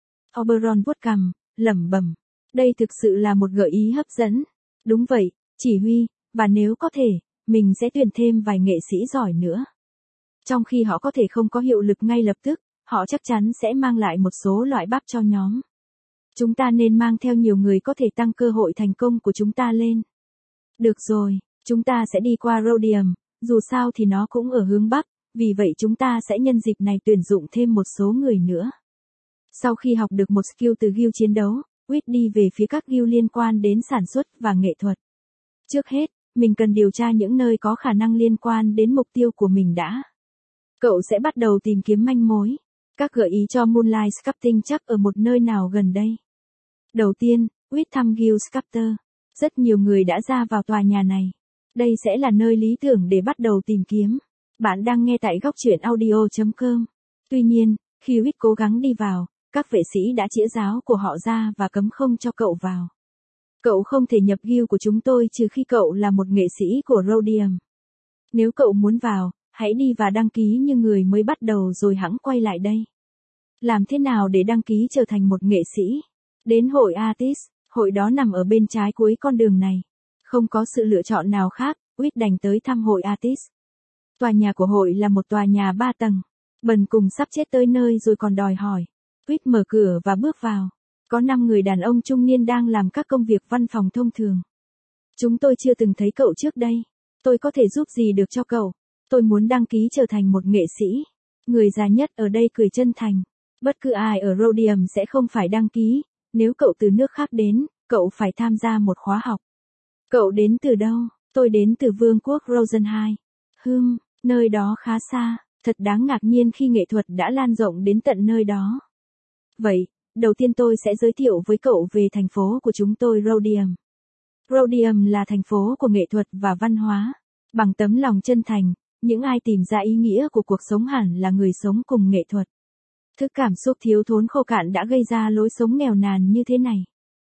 Oberon vuốt cằm, lẩm bẩm. Đây thực sự là một gợi ý hấp dẫn. Đúng vậy, chỉ huy, và nếu có thể, mình sẽ tuyển thêm vài nghệ sĩ giỏi nữa. Trong khi họ có thể không có hiệu lực ngay lập tức, họ chắc chắn sẽ mang lại một số loại bắp cho nhóm. Chúng ta nên mang theo nhiều người có thể tăng cơ hội thành công của chúng ta lên. Được rồi, chúng ta sẽ đi qua Rhodium, dù sao thì nó cũng ở hướng Bắc, vì vậy chúng ta sẽ nhân dịp này tuyển dụng thêm một số người nữa. Sau khi học được một skill từ guild chiến đấu, Whit đi về phía các guild liên quan đến sản xuất và nghệ thuật. Trước hết, mình cần điều tra những nơi có khả năng liên quan đến mục tiêu của mình đã. Cậu sẽ bắt đầu tìm kiếm manh mối. Các gợi ý cho Moonlight Sculpting chắc ở một nơi nào gần đây. Đầu tiên, Whit thăm Guild Sculptor. Rất nhiều người đã ra vào tòa nhà này. Đây sẽ là nơi lý tưởng để bắt đầu tìm kiếm. Bạn đang nghe tại góc truyện audio chấm com. Tuy nhiên, khi Whit cố gắng đi vào, các vệ sĩ đã chĩa giáo của họ ra và cấm không cho cậu vào. Cậu không thể nhập guild của chúng tôi trừ khi cậu là một nghệ sĩ của Rhodium. Nếu cậu muốn vào, hãy đi và đăng ký như người mới bắt đầu rồi hẵng quay lại đây. Làm thế nào để đăng ký trở thành một nghệ sĩ? Đến hội Artist, hội đó nằm ở bên trái cuối con đường này. Không có sự lựa chọn nào khác, Whit đành tới thăm hội Artist. Tòa nhà của hội là một tòa nhà ba tầng. Bần cùng sắp chết tới nơi rồi còn đòi hỏi. Whit mở cửa và bước vào. Có năm người đàn ông trung niên đang làm các công việc văn phòng thông thường. Chúng tôi chưa từng thấy cậu trước đây. Tôi có thể giúp gì được cho cậu? Tôi muốn đăng ký trở thành một nghệ sĩ. Người già nhất ở đây cười chân thành. Bất cứ ai ở Rhodium sẽ không phải đăng ký. Nếu cậu từ nước khác đến, cậu phải tham gia một khóa học. Cậu đến từ đâu? Tôi đến từ vương quốc Rosenheim. Hừm, nơi đó khá xa. Thật đáng ngạc nhiên khi nghệ thuật đã lan rộng đến tận nơi đó. Vậy, đầu tiên tôi sẽ giới thiệu với cậu về thành phố của chúng tôi Rhodium. Rhodium là thành phố của nghệ thuật và văn hóa. Bằng tấm lòng chân thành, những ai tìm ra ý nghĩa của cuộc sống hẳn là người sống cùng nghệ thuật. Thức cảm xúc thiếu thốn khô cạn đã gây ra lối sống nghèo nàn như thế này.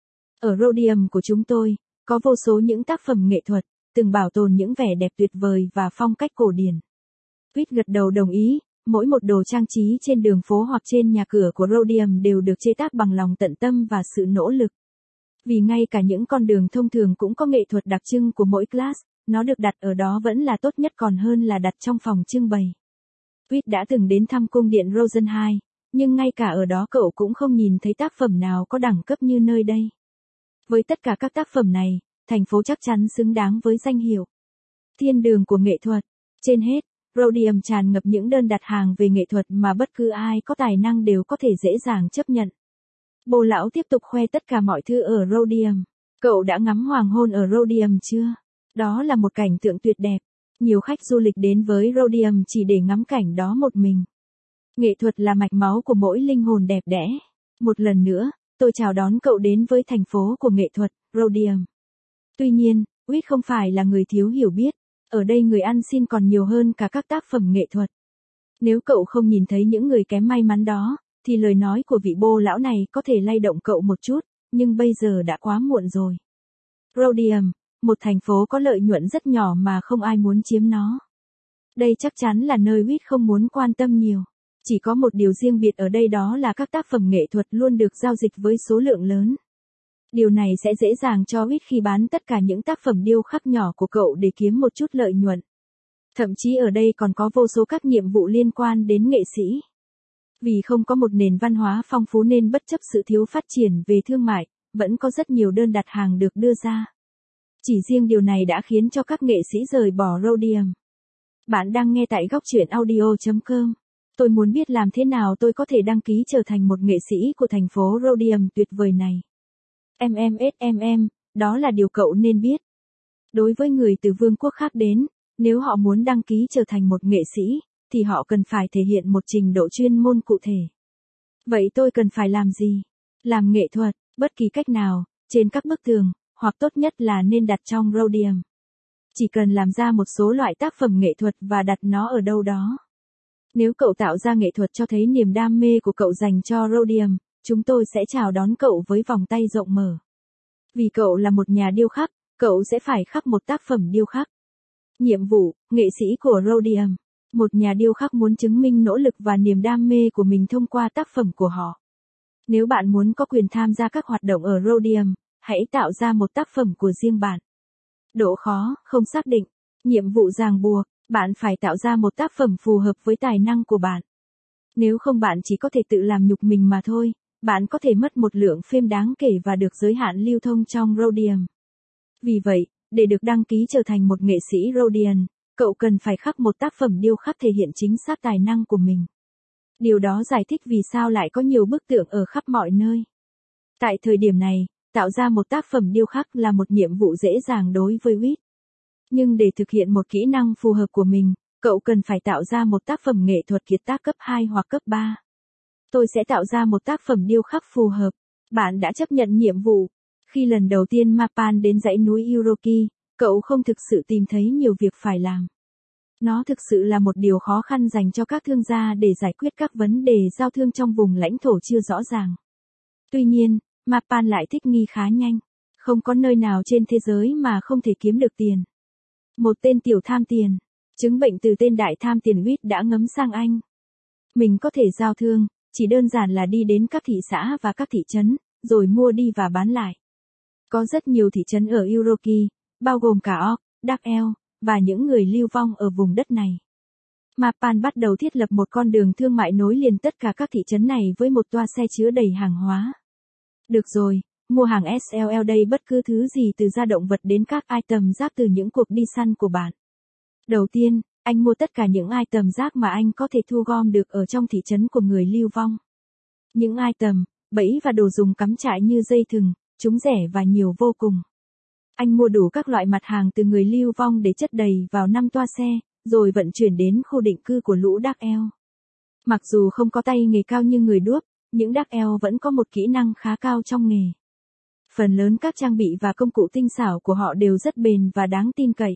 Ở Rhodium của chúng tôi, có vô số những tác phẩm nghệ thuật, từng bảo tồn những vẻ đẹp tuyệt vời và phong cách cổ điển. Whit gật đầu đồng ý, mỗi một đồ trang trí trên đường phố hoặc trên nhà cửa của Rhodium đều được chế tác bằng lòng tận tâm và sự nỗ lực. Vì ngay cả những con đường thông thường cũng có nghệ thuật đặc trưng của mỗi class, nó được đặt ở đó vẫn là tốt nhất còn hơn là đặt trong phòng trưng bày. Whit đã từng đến thăm cung điện Rosenheim, nhưng ngay cả ở đó cậu cũng không nhìn thấy tác phẩm nào có đẳng cấp như nơi đây. Với tất cả các tác phẩm này, thành phố chắc chắn xứng đáng với danh hiệu thiên đường của nghệ thuật. Trên hết, Rhodium tràn ngập những đơn đặt hàng về nghệ thuật mà bất cứ ai có tài năng đều có thể dễ dàng chấp nhận. Bồ lão tiếp tục khoe tất cả mọi thứ ở Rhodium. Cậu đã ngắm hoàng hôn ở Rhodium chưa? Đó là một cảnh tượng tuyệt đẹp. Nhiều khách du lịch đến với Rhodium chỉ để ngắm cảnh đó một mình. Nghệ thuật là mạch máu của mỗi linh hồn đẹp đẽ. Một lần nữa, tôi chào đón cậu đến với thành phố của nghệ thuật, Rhodium. Tuy nhiên, Whit không phải là người thiếu hiểu biết. Ở đây người ăn xin còn nhiều hơn cả các tác phẩm nghệ thuật. Nếu cậu không nhìn thấy những người kém may mắn đó, thì lời nói của vị bô lão này có thể lay động cậu một chút, nhưng bây giờ đã quá muộn rồi. Rhodium, một thành phố có lợi nhuận rất nhỏ mà không ai muốn chiếm nó. Đây chắc chắn là nơi Whit không muốn quan tâm nhiều. Chỉ có một điều riêng biệt ở đây đó là các tác phẩm nghệ thuật luôn được giao dịch với số lượng lớn. Điều này sẽ dễ dàng cho Whit khi bán tất cả những tác phẩm điêu khắc nhỏ của cậu để kiếm một chút lợi nhuận. Thậm chí ở đây còn có vô số các nhiệm vụ liên quan đến nghệ sĩ. Vì không có một nền văn hóa phong phú nên bất chấp sự thiếu phát triển về thương mại, vẫn có rất nhiều đơn đặt hàng được đưa ra. Chỉ riêng điều này đã khiến cho các nghệ sĩ rời bỏ Rhodium. Bạn đang nghe tại góc truyện audio chấm com. Tôi muốn biết làm thế nào tôi có thể đăng ký trở thành một nghệ sĩ của thành phố Rhodium tuyệt vời này. em em ét em em, đó là điều cậu nên biết. Đối với người từ vương quốc khác đến, nếu họ muốn đăng ký trở thành một nghệ sĩ, thì họ cần phải thể hiện một trình độ chuyên môn cụ thể. Vậy tôi cần phải làm gì? Làm nghệ thuật, bất kỳ cách nào, trên các bức tường, hoặc tốt nhất là nên đặt trong Rhodium. Chỉ cần làm ra một số loại tác phẩm nghệ thuật và đặt nó ở đâu đó. Nếu cậu tạo ra nghệ thuật cho thấy niềm đam mê của cậu dành cho Rhodium, chúng tôi sẽ chào đón cậu với vòng tay rộng mở. Vì cậu là một nhà điêu khắc, cậu sẽ phải khắc một tác phẩm điêu khắc. Nhiệm vụ, nghệ sĩ của Rhodium. Một nhà điêu khắc muốn chứng minh nỗ lực và niềm đam mê của mình thông qua tác phẩm của họ. Nếu bạn muốn có quyền tham gia các hoạt động ở Rhodium, hãy tạo ra một tác phẩm của riêng bạn. Độ khó, không xác định. Nhiệm vụ ràng buộc, bạn phải tạo ra một tác phẩm phù hợp với tài năng của bạn. Nếu không bạn chỉ có thể tự làm nhục mình mà thôi, bạn có thể mất một lượng phim đáng kể và được giới hạn lưu thông trong Rhodium. Vì vậy, để được đăng ký trở thành một nghệ sĩ Rhodium, cậu cần phải khắc một tác phẩm điêu khắc thể hiện chính xác tài năng của mình. Điều đó giải thích vì sao lại có nhiều bức tượng ở khắp mọi nơi. Tại thời điểm này, tạo ra một tác phẩm điêu khắc là một nhiệm vụ dễ dàng đối với Whit. Nhưng để thực hiện một kỹ năng phù hợp của mình, cậu cần phải tạo ra một tác phẩm nghệ thuật kiệt tác cấp hai hoặc cấp ba. Tôi sẽ tạo ra một tác phẩm điêu khắc phù hợp. Bạn đã chấp nhận nhiệm vụ. Khi lần đầu tiên Mapan đến dãy núi Uroki, cậu không thực sự tìm thấy nhiều việc phải làm. Nó thực sự là một điều khó khăn dành cho các thương gia để giải quyết các vấn đề giao thương trong vùng lãnh thổ chưa rõ ràng. Tuy nhiên, Mapan lại thích nghi khá nhanh. Không có nơi nào trên thế giới mà không thể kiếm được tiền. Một tên tiểu tham tiền, chứng bệnh từ tên đại tham tiền Whit đã ngấm sang Anh. Mình có thể giao thương, chỉ đơn giản là đi đến các thị xã và các thị trấn, rồi mua đi và bán lại. Có rất nhiều thị trấn ở Uroki, bao gồm cả Orc, Dark Elf, và những người lưu vong ở vùng đất này. Mapan bắt đầu thiết lập một con đường thương mại nối liền tất cả các thị trấn này với một toa xe chứa đầy hàng hóa. Được rồi, mua hàng ét lờ lờ đây bất cứ thứ gì từ da động vật đến các item rác từ những cuộc đi săn của bạn. Đầu tiên, anh mua tất cả những item rác mà anh có thể thu gom được ở trong thị trấn của người lưu vong. Những item, bẫy và đồ dùng cắm trại như dây thừng, chúng rẻ và nhiều vô cùng. Anh mua đủ các loại mặt hàng từ người lưu vong để chất đầy vào năm toa xe, rồi vận chuyển đến khu định cư của lũ Dark Elf. Mặc dù không có tay nghề cao như người đuốc, những Dark Elf vẫn có một kỹ năng khá cao trong nghề. Phần lớn các trang bị và công cụ tinh xảo của họ đều rất bền và đáng tin cậy.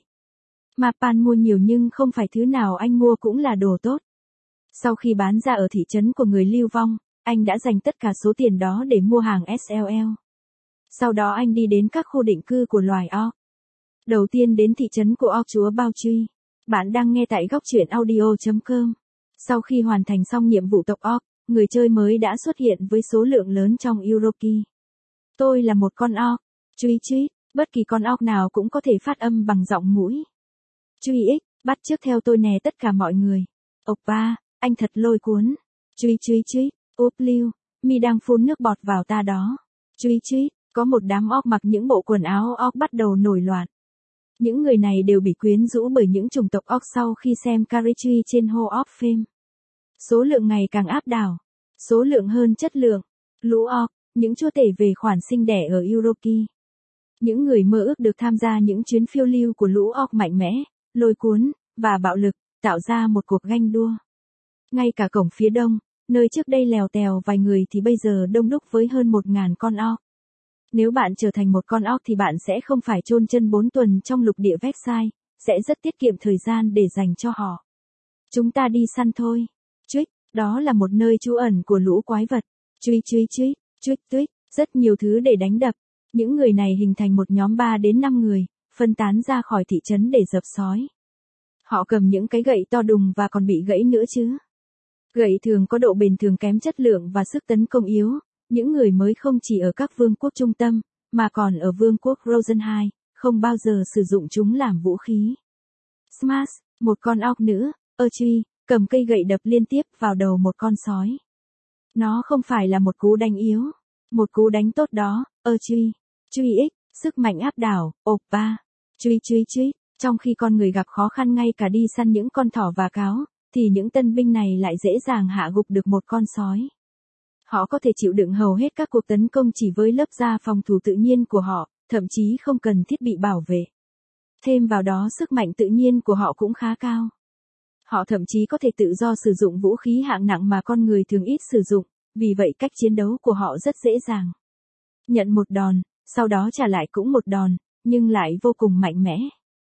Mapan mua nhiều nhưng không phải thứ nào anh mua cũng là đồ tốt. Sau khi bán ra ở thị trấn của người lưu vong, anh đã dành tất cả số tiền đó để mua hàng ét lờ lờ. Sau đó anh đi đến các khu định cư của loài Orc. Đầu tiên đến thị trấn của Orc chúa Bao Truy. Bạn đang nghe tại góc truyện audio chấm com. Sau khi hoàn thành xong nhiệm vụ tộc Orc, người chơi mới đã xuất hiện với số lượng lớn trong Uroki. Tôi là một con Orc. Truy truy, bất kỳ con Orc nào cũng có thể phát âm bằng giọng mũi. Truy ích, bắt chước theo tôi nè tất cả mọi người. Ộc ba, anh thật lôi cuốn. Truy truy truy, úp lưu, mi đang phun nước bọt vào ta đó. Truy truy, có một đám Orc mặc những bộ quần áo Orc bắt đầu nổi loạn. Những người này đều bị quyến rũ bởi những chủng tộc Orc sau khi xem Karichi trên Hall of Fame. Số lượng ngày càng áp đảo. Số lượng hơn chất lượng. Lũ Orc, những chúa tể về khoản sinh đẻ ở Uroki. Những người mơ ước được tham gia những chuyến phiêu lưu của lũ Orc mạnh mẽ, lôi cuốn, và bạo lực, tạo ra một cuộc ganh đua. Ngay cả cổng phía đông, nơi trước đây lèo tèo vài người thì bây giờ đông đúc với hơn một ngàn con Orc. Nếu bạn trở thành một con Orc thì bạn sẽ không phải chôn chân bốn tuần trong lục địa Versailles, sẽ rất tiết kiệm thời gian để dành cho họ. Chúng ta đi săn thôi. Chuích, đó là một nơi trú ẩn của lũ quái vật. Truy truy truy, chuích tuích, rất nhiều thứ để đánh đập. Những người này hình thành một nhóm ba đến năm người, phân tán ra khỏi thị trấn để dập sói. Họ cầm những cái gậy to đùng và còn bị gãy nữa chứ. Gậy thường có độ bền thường kém chất lượng và sức tấn công yếu. Những người mới không chỉ ở các vương quốc trung tâm, mà còn ở vương quốc Rosenheim, không bao giờ sử dụng chúng làm vũ khí. Smash, một con Orc nữ, ơ truy, cầm cây gậy đập liên tiếp vào đầu một con sói. Nó không phải là một cú đánh yếu. Một cú đánh tốt đó, ơ truy. Truy ích, sức mạnh áp đảo, ộp ba. Truy truy truy. Trong khi con người gặp khó khăn ngay cả đi săn những con thỏ và cáo, thì những tân binh này lại dễ dàng hạ gục được một con sói. Họ có thể chịu đựng hầu hết các cuộc tấn công chỉ với lớp da phòng thủ tự nhiên của họ, thậm chí không cần thiết bị bảo vệ. Thêm vào đó sức mạnh tự nhiên của họ cũng khá cao. Họ thậm chí có thể tự do sử dụng vũ khí hạng nặng mà con người thường ít sử dụng, vì vậy cách chiến đấu của họ rất dễ dàng. Nhận một đòn, sau đó trả lại cũng một đòn, nhưng lại vô cùng mạnh mẽ.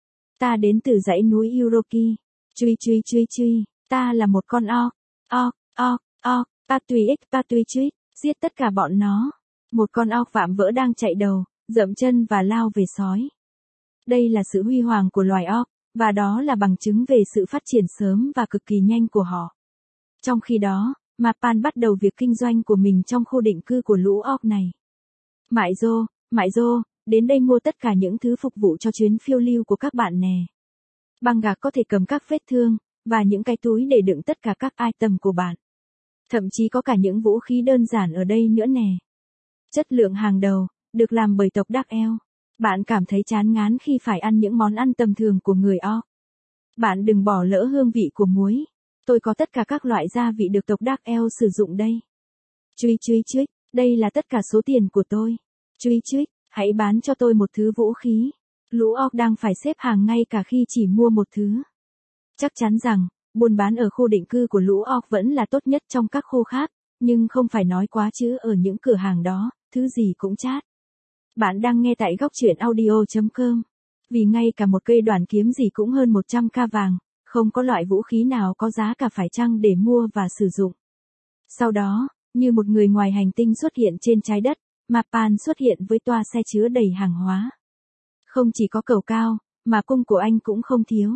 Ta đến từ dãy núi Uroki. Truy truy truy truy, ta là một con orc. Orc, orc, orc, Patui x Patui truy, giết tất cả bọn nó. Một con orc vạm vỡ đang chạy đầu, dậm chân và lao về sói. Đây là sự huy hoàng của loài orc, và đó là bằng chứng về sự phát triển sớm và cực kỳ nhanh của họ. Trong khi đó, Mapan bắt đầu việc kinh doanh của mình trong khu định cư của lũ orc này. Mại Dô, Mại Dô, đến đây mua tất cả những thứ phục vụ cho chuyến phiêu lưu của các bạn nè. Băng gạc có thể cầm các vết thương, và những cái túi để đựng tất cả các item của bạn. Thậm chí có cả những vũ khí đơn giản ở đây nữa nè. Chất lượng hàng đầu, được làm bởi tộc Dark Elf. Bạn cảm thấy chán ngán khi phải ăn những món ăn tầm thường của người orc. Bạn đừng bỏ lỡ hương vị của muối. Tôi có tất cả các loại gia vị được tộc Dark Elf sử dụng đây. Truy truy truy, đây là tất cả số tiền của tôi. Truy truy, hãy bán cho tôi một thứ vũ khí. Lũ orc đang phải xếp hàng ngay cả khi chỉ mua một thứ. Chắc chắn rằng, buôn bán ở khu định cư của lũ orc vẫn là tốt nhất trong các khu khác, nhưng không phải nói quá chứ ở những cửa hàng đó, thứ gì cũng chát. Bạn đang nghe tại góc truyện audio chấm com. Vì ngay cả một cây đoàn kiếm gì cũng hơn một trăm k vàng, không có loại vũ khí nào có giá cả phải chăng để mua và sử dụng. Sau đó, như một người ngoài hành tinh xuất hiện trên trái đất, Mapan xuất hiện với toa xe chứa đầy hàng hóa. Không chỉ có cầu cao, mà cung của anh cũng không thiếu.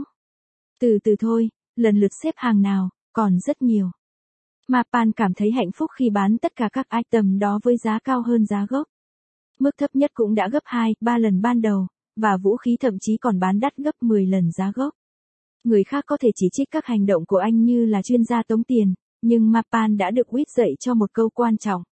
Từ từ thôi, lần lượt xếp hàng nào, còn rất nhiều. Mapan cảm thấy hạnh phúc khi bán tất cả các item đó với giá cao hơn giá gốc. Mức thấp nhất cũng đã gấp hai, ba lần ban đầu, và vũ khí thậm chí còn bán đắt gấp mười lần giá gốc. Người khác có thể chỉ trích các hành động của anh như là chuyên gia tống tiền, nhưng Mapan đã được quýt dậy cho một câu quan trọng.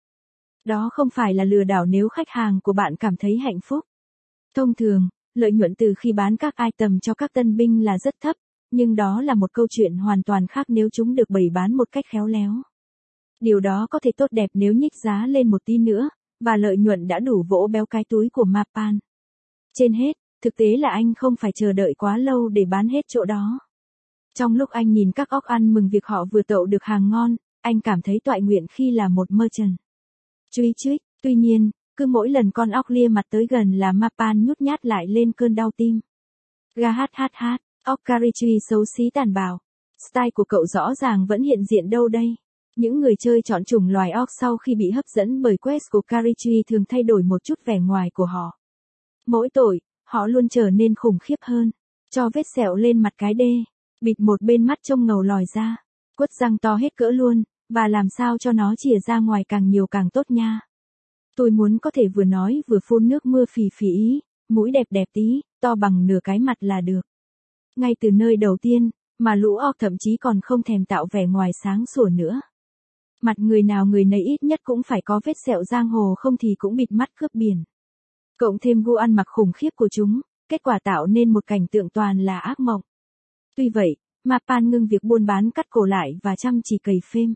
Đó không phải là lừa đảo nếu khách hàng của bạn cảm thấy hạnh phúc. Thông thường, lợi nhuận từ khi bán các item cho các tân binh là rất thấp, nhưng đó là một câu chuyện hoàn toàn khác nếu chúng được bày bán một cách khéo léo. Điều đó có thể tốt đẹp nếu nhích giá lên một tí nữa, và lợi nhuận đã đủ vỗ béo cái túi của Mapan. Trên hết, thực tế là anh không phải chờ đợi quá lâu để bán hết chỗ đó. Trong lúc anh nhìn các orc ăn mừng việc họ vừa tậu được hàng ngon, anh cảm thấy toại nguyện khi là một merchant. Truy truy, tuy nhiên, cứ mỗi lần con orc lia mặt tới gần là Mapan nhút nhát lại lên cơn đau tim. Ga hát hát hát, orc Karichi xấu xí tàn bạo. Style của cậu rõ ràng vẫn hiện diện đâu đây. Những người chơi chọn chủng loài orc sau khi bị hấp dẫn bởi quest của Karichi thường thay đổi một chút vẻ ngoài của họ. Mỗi tội, họ luôn trở nên khủng khiếp hơn. Cho vết sẹo lên mặt cái đê, bịt một bên mắt trông ngầu lòi ra, quất răng to hết cỡ luôn, và làm sao cho nó chìa ra ngoài càng nhiều càng tốt nha. Tôi muốn có thể vừa nói vừa phun nước mưa phì phì ý, mũi đẹp đẹp tí, to bằng nửa cái mặt là được. Ngay từ nơi đầu tiên, mà lũ orc thậm chí còn không thèm tạo vẻ ngoài sáng sủa nữa. Mặt người nào người nấy ít nhất cũng phải có vết sẹo giang hồ không thì cũng bịt mắt cướp biển. Cộng thêm gu ăn mặc khủng khiếp của chúng, kết quả tạo nên một cảnh tượng toàn là ác mộng. Tuy vậy, Mapan ngưng việc buôn bán cắt cổ lại và chăm chỉ cày phêm.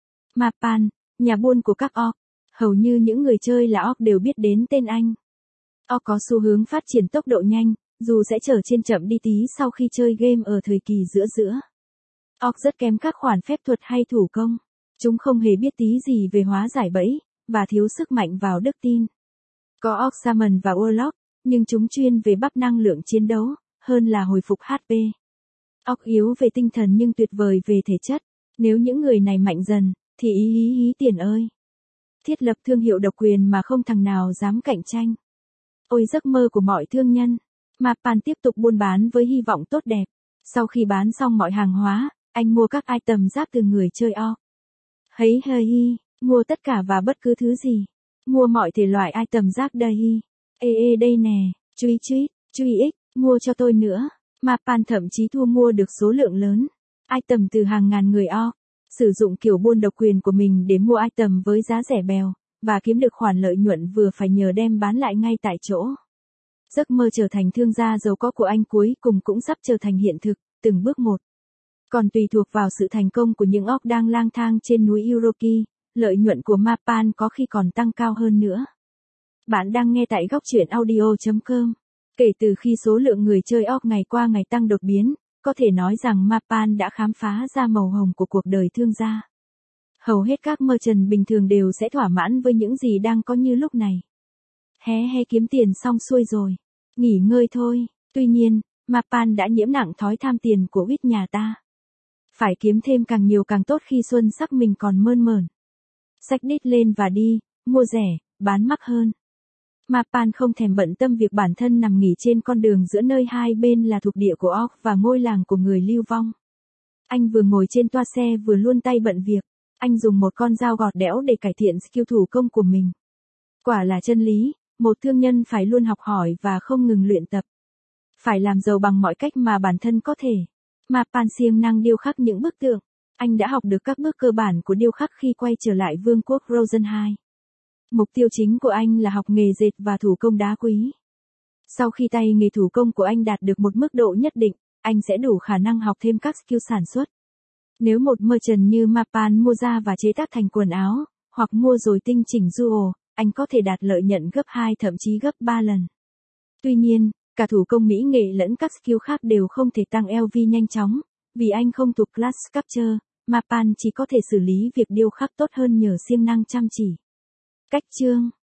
Mapan, nhà buôn của các orc, hầu như những người chơi là orc đều biết đến tên anh. Orc có xu hướng phát triển tốc độ nhanh, dù sẽ trở trên chậm đi tí sau khi chơi game ở thời kỳ giữa giữa. Orc rất kém các khoản phép thuật hay thủ công. Chúng không hề biết tí gì về hóa giải bẫy, và thiếu sức mạnh vào đức tin. Có orc Shaman và Warlock, nhưng chúng chuyên về bắp năng lượng chiến đấu, hơn là hồi phục hát pê. Orc yếu về tinh thần nhưng tuyệt vời về thể chất. Nếu những người này mạnh dần, thì ý hí hí tiền ơi. Thiết lập thương hiệu độc quyền mà không thằng nào dám cạnh tranh. Ôi giấc mơ của mọi thương nhân. Mapan tiếp tục buôn bán với hy vọng tốt đẹp. Sau khi bán xong mọi hàng hóa, anh mua các item giáp từ người chơi orc. Hấy hây hi, mua tất cả và bất cứ thứ gì. Mua mọi thể loại item rác đây hi. Ê ê đây nè, truy truy, truy ích, mua cho tôi nữa. Mapan thậm chí thu mua được số lượng lớn. Item từ hàng ngàn người orc. Sử dụng kiểu buôn độc quyền của mình để mua item với giá rẻ bèo, và kiếm được khoản lợi nhuận vừa phải nhờ đem bán lại ngay tại chỗ. Giấc mơ trở thành thương gia giàu có của anh cuối cùng cũng sắp trở thành hiện thực, từng bước một. Còn tùy thuộc vào sự thành công của những orc đang lang thang trên núi Uroki, lợi nhuận của Mapan có khi còn tăng cao hơn nữa. Bạn đang nghe tại góc truyện audio chấm com. Kể từ khi số lượng người chơi orc ngày qua ngày tăng đột biến, có thể nói rằng Mapan đã khám phá ra màu hồng của cuộc đời thương gia. Hầu hết các merchant bình thường đều sẽ thỏa mãn với những gì đang có như lúc này. Hé hé kiếm tiền xong xuôi rồi. Nghỉ ngơi thôi. Tuy nhiên, Mapan đã nhiễm nặng thói tham tiền của huyết nhà ta. Phải kiếm thêm càng nhiều càng tốt khi xuân sắc mình còn mơn mởn. Xách đít lên và đi, mua rẻ, bán mắc hơn. Mapan không thèm bận tâm việc bản thân nằm nghỉ trên con đường giữa nơi hai bên là thuộc địa của orc và ngôi làng của người lưu vong. Anh vừa ngồi trên toa xe vừa luôn tay bận việc. Anh dùng một con dao gọt đẽo để cải thiện skill thủ công của mình. Quả là chân lý, một thương nhân phải luôn học hỏi và không ngừng luyện tập. Phải làm giàu bằng mọi cách mà bản thân có thể. Mapan siêng năng điêu khắc những bức tượng. Anh đã học được các bước cơ bản của điêu khắc khi quay trở lại vương quốc Rosen hai. Mục tiêu chính của anh là học nghề dệt và thủ công đá quý. Sau khi tay nghề thủ công của anh đạt được một mức độ nhất định, anh sẽ đủ khả năng học thêm các skill sản xuất. Nếu một merchant như Mapan mua ra và chế tác thành quần áo, hoặc mua rồi tinh chỉnh jewel, anh có thể đạt lợi nhuận gấp hai thậm chí gấp ba lần. Tuy nhiên, cả thủ công mỹ nghệ lẫn các skill khác đều không thể tăng lờ vê nhanh chóng, vì anh không thuộc class sculpture, Mapan chỉ có thể xử lý việc điêu khắc tốt hơn nhờ siêng năng chăm chỉ. Cách chương